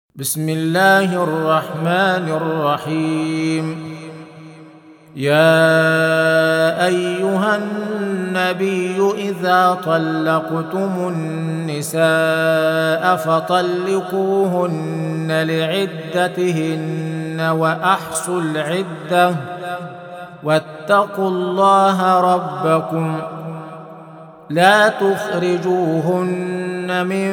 بسم الله الرحمن الرحيم. يا أيها النبي إذا طلقتم النساء فطلقوهن لعدتهن وأحصوا العدة واتقوا الله ربكم لا تخرجوهن من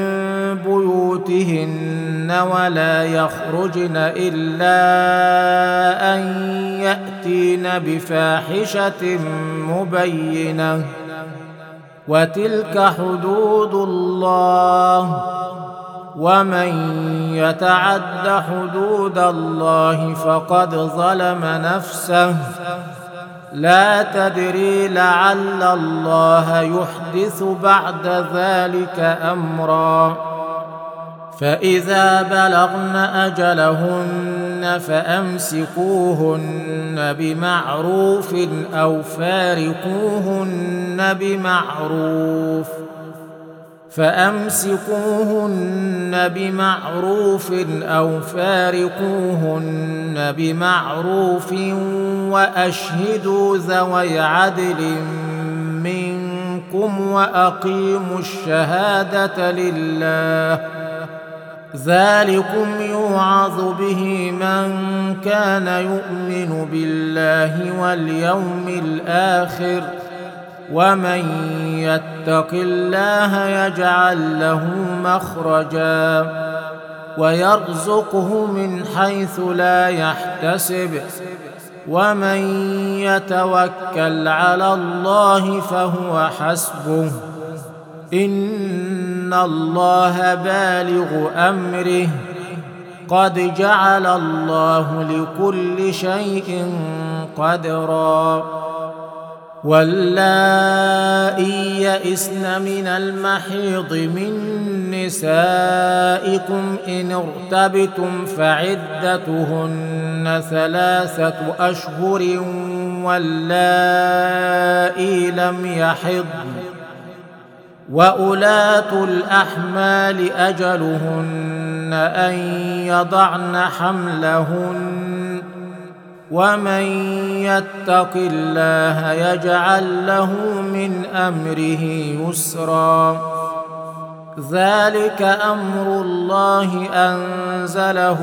بيوتهن ولا يخرجن إلا أن يأتين بفاحشة مبينة وتلك حدود الله ومن يتعد حدود الله فقد ظلم نفسه لا تدري لعل الله يحدث بعد ذلك أمرا. فإذا بلغن أجلهن فأمسكوهن بمعروف أو فارقوهن بمعروف وأشهدوا ذوي عدل منكم وأقيموا الشهادة لله ذلكم يوعظ به من كان يؤمن بالله واليوم الآخر ومن يتق الله يجعل له مخرجا ويرزقه من حيث لا يحتسب ومن يتوكل على الله فهو حسبه إن الله بالغ أمره قد جعل الله لكل شيء قدرا. واللائي يئسن من المحيض من نسائكم إن ارتبتم فعدتهن 3 أشهر واللائي لم يحضن وأولاة الأحمال أجلهن أن يضعن حملهن ومن يتق الله يجعل له من أمره يسرا. ذلك أمر الله أنزله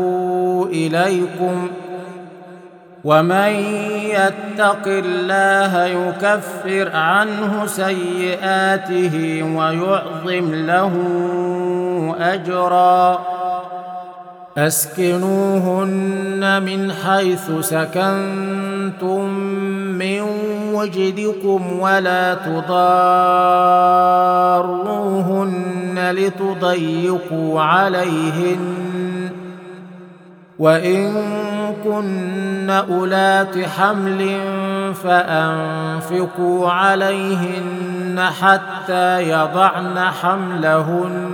إليكم ومن يتق الله يكفر عنه سيئاته ويعظم له أجرا. أسكنوهن من حيث سكنتم من وجدكم ولا تضاروهن لتضيقوا عليهن وإن كن أولات حمل فأنفقوا عليهن حتى يضعن حملهن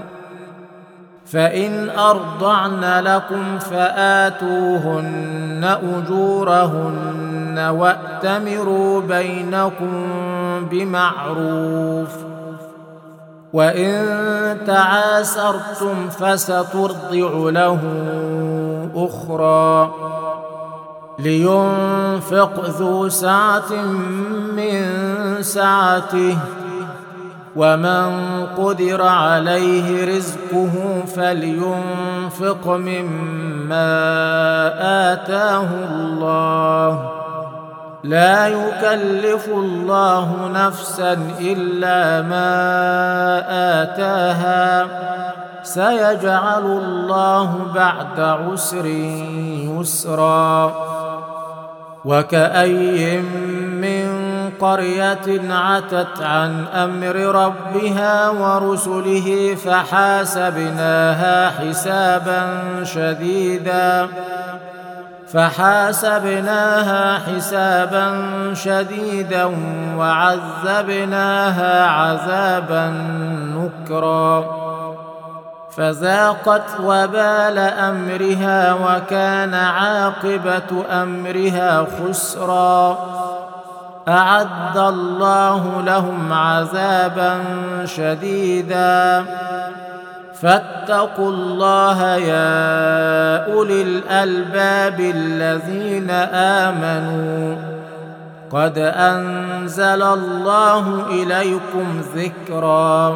فإن أرضعن لكم فآتوهن أجورهن وأتمروا بينكم بمعروف وإن تعاسرتم فسترضع له أخرى لينفق ذو سعة من سعته ومن قدر عليه رزقه فلينفق مما آتاه الله لا يكلف الله نفسا إلا ما آتاها سيجعل الله بعد عسر يسرا. وكأي من قرية عتت عن أمر ربها ورسله فحاسبناها حسابا شديدا وعذبناها عذابا نكرا فذاقت وبال أمرها وكان عاقبة أمرها خسرا. أعد الله لهم عذابا شديدا فاتقوا الله يا أولي الألباب الذين آمنوا قد أنزل الله إليكم ذكرا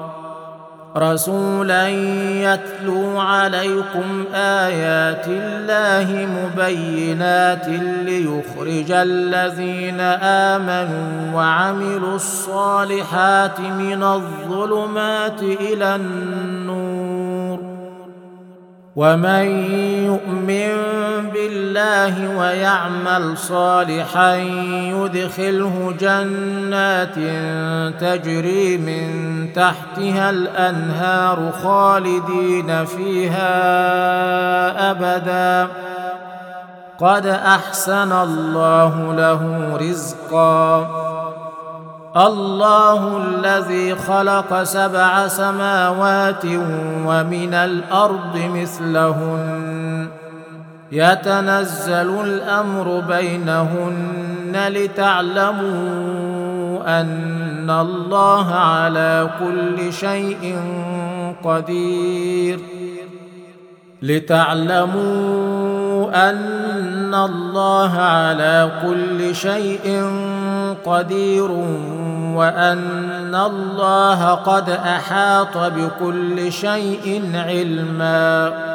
رسولا يتلو عليكم آيات الله مبينات ليخرج الذين آمنوا وعملوا الصالحات من الظلمات إلى النور ومن يؤمن بالله ويعمل صالحا يدخله جنات تجري من تحتها الأنهار خالدين فيها أبدا قد أحسن الله له رزقا الله الذي خلق 7 سماوات ومن الأرض مثلهن يتنزل الأمر بينهن لتعلموا أن الله على كل شيء قدير وأن الله قد أحاط بكل شيء علما